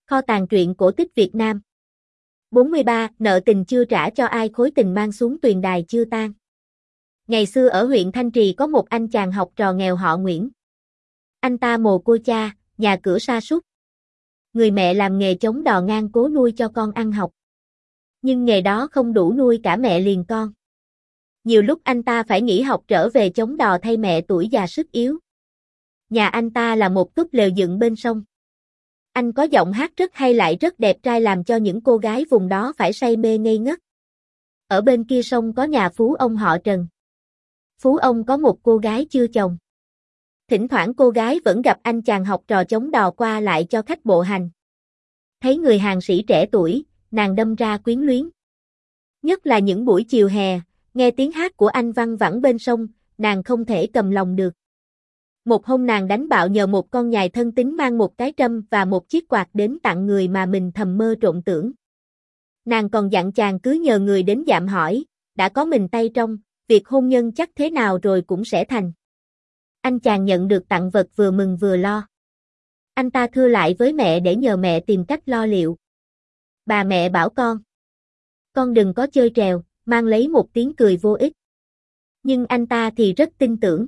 Kho tàng truyện cổ tích Việt Nam. 43. Nợ tình chưa trả cho ai khối tình mang xuống tuyền đài chưa tan. Ngày xưa ở huyện Thanh Trì có một anh chàng học trò nghèo họ Nguyễn. Anh ta mồ côi cha, nhà cửa sa sút. Người mẹ làm nghề chống đò ngang cố nuôi cho con ăn học. Nhưng nghề đó không đủ nuôi cả mẹ liền con. Nhiều lúc anh ta phải nghỉ học trở về chống đò thay mẹ tuổi già sức yếu. Nhà anh ta là một túp lều dựng bên sông. Anh có giọng hát rất hay lại rất đẹp trai làm cho những cô gái vùng đó phải say mê ngây ngất. Ở bên kia sông có nhà phú ông họ Trần. Phú ông có một cô gái chưa chồng. Thỉnh thoảng cô gái vẫn gặp anh chàng học trò chống đò qua lại cho khách bộ hành. Thấy người hàng sĩ trẻ tuổi, nàng đâm ra quyến luyến. Nhất là những buổi chiều hè, nghe tiếng hát của anh văng vẳng bên sông, nàng không thể cầm lòng được. Một hôm nàng đánh bạo nhờ một con nhài thân tín mang một cái trâm và một chiếc quạt đến tặng người mà mình thầm mơ trộn tưởng. Nàng còn dặn chàng cứ nhờ người đến dạm hỏi, đã có mình tay trong, việc hôn nhân chắc thế nào rồi cũng sẽ thành. Anh chàng nhận được tặng vật vừa mừng vừa lo. Anh ta thưa lại với mẹ để nhờ mẹ tìm cách lo liệu. Bà mẹ bảo con đừng có chơi trèo, mang lấy một tiếng cười vô ích. Nhưng anh ta thì rất tin tưởng.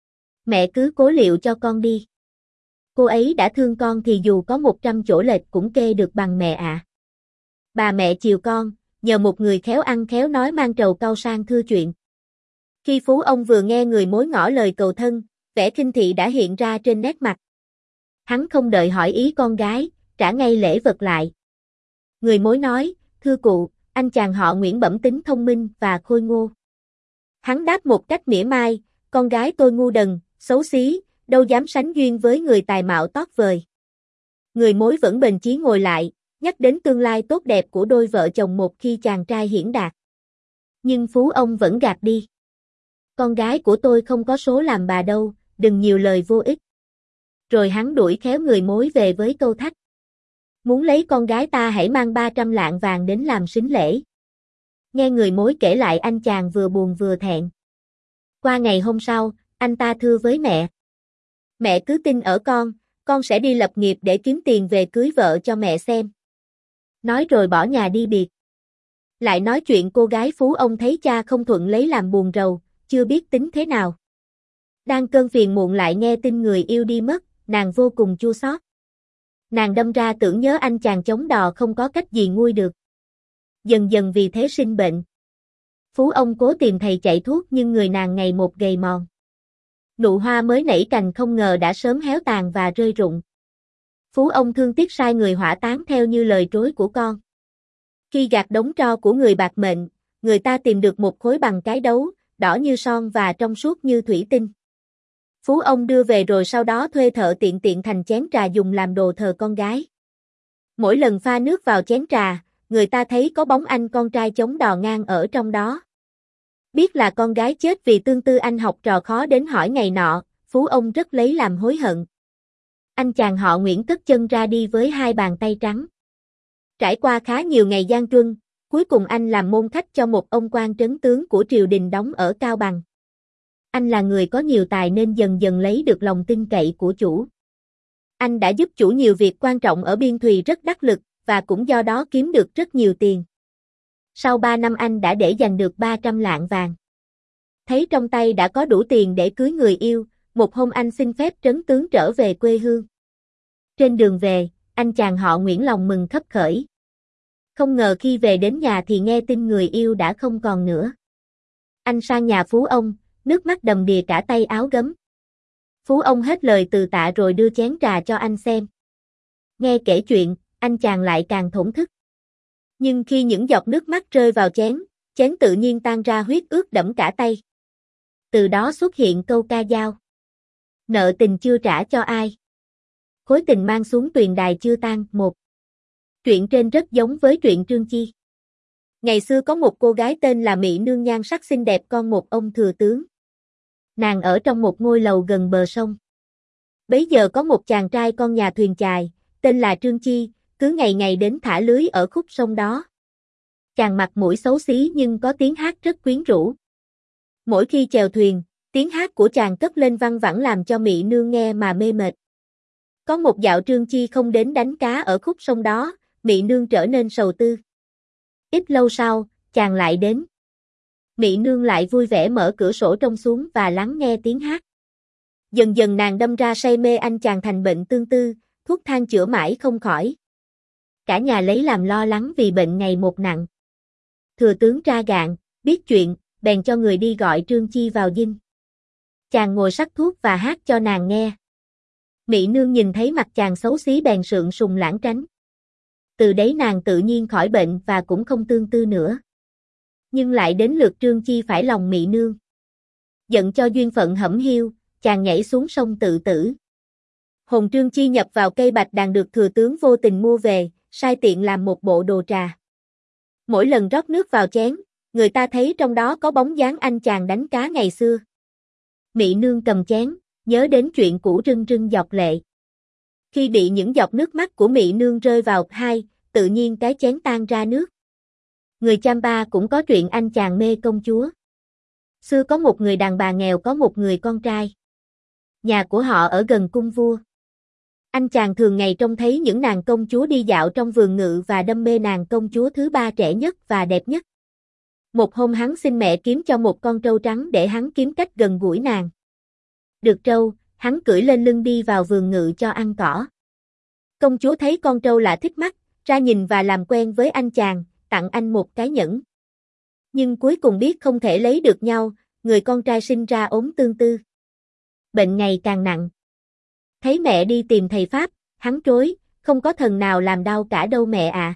Mẹ cứ cố liệu cho con đi. Cô ấy đã thương con thì dù có 100 chỗ lệch cũng kê được bằng mẹ ạ. Bà mẹ chiều con, nhờ một người khéo ăn khéo nói mang trầu cau sang thưa chuyện. Khi phú ông vừa nghe người mối ngỏ lời cầu thân, vẻ khinh thị đã hiện ra trên nét mặt. Hắn không đợi hỏi ý con gái, trả ngay lễ vật lại. Người mối nói, thưa cụ, anh chàng họ Nguyễn bẩm tính thông minh và khôi ngô. Hắn đáp một cách mỉa mai, con gái tôi ngu đần, xấu xí, đâu dám sánh duyên với người tài mạo tót vời. Người mối vẫn bền chí ngồi lại, nhắc đến tương lai tốt đẹp của đôi vợ chồng một khi chàng trai hiển đạt. Nhưng phú ông vẫn gạt đi. Con gái của tôi không có số làm bà đâu, đừng nhiều lời vô ích. Rồi hắn đuổi khéo người mối về với câu thách. Muốn lấy con gái ta hãy mang 300 lạng vàng đến làm sính lễ. Nghe người mối kể lại anh chàng vừa buồn vừa thẹn. Qua ngày hôm sau, anh ta thưa với mẹ. Mẹ cứ tin ở con sẽ đi lập nghiệp để kiếm tiền về cưới vợ cho mẹ xem. Nói rồi bỏ nhà đi biệt. Lại nói chuyện cô gái phú ông thấy cha không thuận lấy làm buồn rầu, chưa biết tính thế nào. Đang cơn phiền muộn lại nghe tin người yêu đi mất, nàng vô cùng chua xót. Nàng đâm ra tưởng nhớ anh chàng chống đò không có cách gì nguôi được. Dần dần vì thế sinh bệnh. Phú ông cố tìm thầy chạy thuốc nhưng người nàng ngày một gầy mòn. Nụ hoa mới nảy cành không ngờ đã sớm héo tàn và rơi rụng. Phú ông thương tiếc sai người hỏa táng theo như lời trối của con. Khi gạt đống tro của người bạc mệnh, người ta tìm được một khối bằng cái đấu, đỏ như son và trong suốt như thủy tinh. Phú ông đưa về rồi sau đó thuê thợ tiện thành chén trà dùng làm đồ thờ con gái. Mỗi lần pha nước vào chén trà, người ta thấy có bóng anh con trai chống đò ngang ở trong đó. Biết là con gái chết vì tương tư anh học trò khó đến hỏi ngày nọ, phú ông rất lấy làm hối hận. Anh chàng họ Nguyễn cất chân ra đi với hai bàn tay trắng. Trải qua khá nhiều ngày gian truân, cuối cùng anh làm môn khách cho một ông quan trấn tướng của triều đình đóng ở Cao Bằng. Anh là người có nhiều tài nên dần dần lấy được lòng tin cậy của chủ. Anh đã giúp chủ nhiều việc quan trọng ở biên thùy rất đắc lực, và cũng do đó kiếm được rất nhiều tiền. Sau 3 năm anh đã để dành được 300 lạng vàng. Thấy trong tay đã có đủ tiền để cưới người yêu, một hôm anh xin phép trấn tướng trở về quê hương. Trên đường về, anh chàng họ Nguyễn lòng mừng khấp khởi. Không ngờ khi về đến nhà thì nghe tin người yêu đã không còn nữa. Anh sang nhà phú ông, nước mắt đầm đìa cả tay áo gấm. Phú ông hết lời từ tạ rồi đưa chén trà cho anh xem. Nghe kể chuyện, anh chàng lại càng thổn thức. Nhưng khi những giọt nước mắt rơi vào chén tự nhiên tan ra huyết ướt đẫm cả tay. Từ đó xuất hiện câu ca dao. Nợ tình chưa trả cho ai. Khối tình mang xuống tuyền đài chưa tan. 1. Truyện trên rất giống với truyện Trương Chi. Ngày xưa có một cô gái tên là Mỹ Nương nhan sắc xinh đẹp con một ông thừa tướng. Nàng ở trong một ngôi lầu gần bờ sông. Bấy giờ có một chàng trai con nhà thuyền chài, tên là Trương Chi, cứ ngày ngày đến thả lưới ở khúc sông đó. Chàng mặt mũi xấu xí nhưng có tiếng hát rất quyến rũ. Mỗi khi chèo thuyền, tiếng hát của chàng cất lên văng vẳng làm cho Mỹ Nương nghe mà mê mệt. Có một dạo Trương Chi không đến đánh cá ở khúc sông đó, Mị Nương trở nên sầu tư. Ít lâu sau, chàng lại đến. Mị Nương lại vui vẻ mở cửa sổ trông xuống và lắng nghe tiếng hát. Dần dần nàng đâm ra say mê anh chàng thành bệnh tương tư, thuốc thang chữa mãi không khỏi. Cả nhà lấy làm lo lắng vì bệnh ngày một nặng. Thừa tướng tra gạn, biết chuyện, bèn cho người đi gọi Trương Chi vào dinh. Chàng ngồi sắc thuốc và hát cho nàng nghe. Mị Nương nhìn thấy mặt chàng xấu xí bèn sượng sùng lãng tránh. Từ đấy nàng tự nhiên khỏi bệnh và cũng không tương tư nữa. Nhưng lại đến lượt Trương Chi phải lòng Mị Nương. Giận cho duyên phận hẩm hiu, chàng nhảy xuống sông tự tử. Hồn Trương Chi nhập vào cây bạch đàn được thừa tướng vô tình mua về, sai tiện làm một bộ đồ trà. Mỗi lần rót nước vào chén, người ta thấy trong đó có bóng dáng anh chàng đánh cá ngày xưa. Mị Nương cầm chén, nhớ đến chuyện cũ rưng rưng giọt lệ. Khi bị những giọt nước mắt của Mị Nương rơi vào hai, tự nhiên cái chén tan ra nước. Người Champa cũng có chuyện anh chàng mê công chúa. Xưa có một người đàn bà nghèo có một người con trai. Nhà của họ ở gần cung vua. Anh chàng thường ngày trông thấy những nàng công chúa đi dạo trong vườn ngự và đâm mê nàng công chúa thứ ba trẻ nhất và đẹp nhất. Một hôm hắn xin mẹ kiếm cho một con trâu trắng để hắn kiếm cách gần gũi nàng. Được trâu, hắn cưỡi lên lưng đi vào vườn ngự cho ăn cỏ. Công chúa thấy con trâu lạ thích mắt, ra nhìn và làm quen với anh chàng, tặng anh một cái nhẫn. Nhưng cuối cùng biết không thể lấy được nhau, người con trai sinh ra ốm tương tư. Bệnh ngày càng nặng. Thấy mẹ đi tìm thầy Pháp, hắn trối, không có thần nào làm đau cả đâu mẹ à.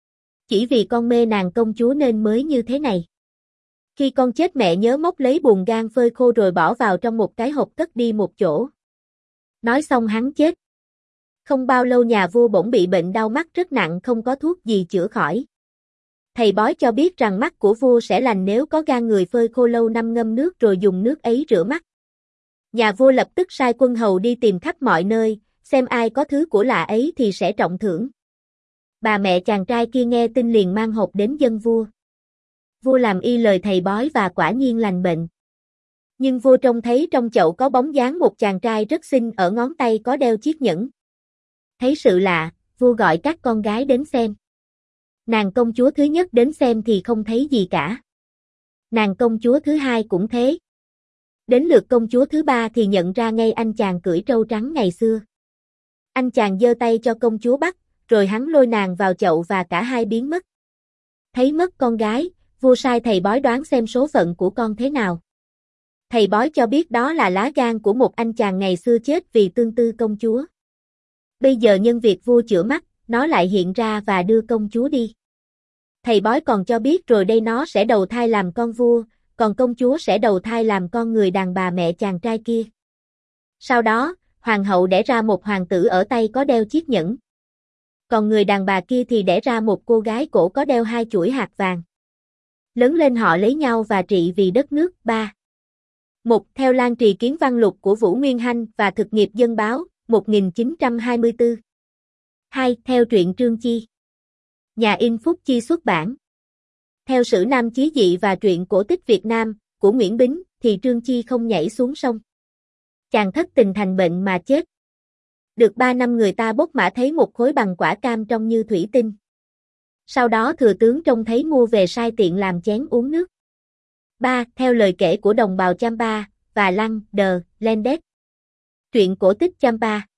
Chỉ vì con mê nàng công chúa nên mới như thế này. Khi con chết mẹ nhớ móc lấy buồng gan phơi khô rồi bỏ vào trong một cái hộp cất đi một chỗ. Nói xong hắn chết. Không bao lâu nhà vua bỗng bị bệnh đau mắt rất nặng không có thuốc gì chữa khỏi. Thầy bói cho biết rằng mắt của vua sẽ lành nếu có gan người phơi khô lâu năm ngâm nước rồi dùng nước ấy rửa mắt. Nhà vua lập tức sai quân hầu đi tìm khắp mọi nơi, xem ai có thứ của lạ ấy thì sẽ trọng thưởng. Bà mẹ chàng trai kia nghe tin liền mang hộp đến dâng vua. Vua làm y lời thầy bói và quả nhiên lành bệnh. Nhưng vua trông thấy trong chậu có bóng dáng một chàng trai rất xinh ở ngón tay có đeo chiếc nhẫn. Thấy sự lạ, vua gọi các con gái đến xem. Nàng công chúa thứ nhất đến xem thì không thấy gì cả. Nàng công chúa thứ hai cũng thế. Đến lượt công chúa thứ ba thì nhận ra ngay anh chàng cưỡi trâu trắng ngày xưa. Anh chàng giơ tay cho công chúa bắt, rồi hắn lôi nàng vào chậu và cả hai biến mất. Thấy mất con gái, vua sai thầy bói đoán xem số phận của con thế nào. Thầy bói cho biết đó là lá gan của một anh chàng ngày xưa chết vì tương tư công chúa. Bây giờ nhân việc vua chữa mắt, nó lại hiện ra và đưa công chúa đi. Thầy bói còn cho biết rồi đây nó sẽ đầu thai làm con vua, còn công chúa sẽ đầu thai làm con người đàn bà mẹ chàng trai kia. Sau đó, hoàng hậu đẻ ra một hoàng tử ở tay có đeo chiếc nhẫn. Còn người đàn bà kia thì đẻ ra một cô gái cổ có đeo 2 chuỗi hạt vàng. Lớn lên họ lấy nhau và trị vì đất nước. 3. Một theo Lan Trì Kiến Văn Lục của Vũ Nguyên Hanh và Thực nghiệp Dân báo, 1924. 2. Theo truyện Trương Chi. Nhà in Phúc Chi xuất bản. Theo Sử Nam Chí Dị và truyện cổ tích Việt Nam, của Nguyễn Bính, thì Trương Chi không nhảy xuống sông. Chàng thất tình thành bệnh mà chết. Được 3 năm người ta bốc mã thấy một khối bằng quả cam trông như thủy tinh. Sau đó thừa tướng trông thấy mua về sai tiện làm chén uống nước. 3. Theo lời kể của đồng bào Champa và Lăng Đờ Lendet. Truyện cổ tích Champa.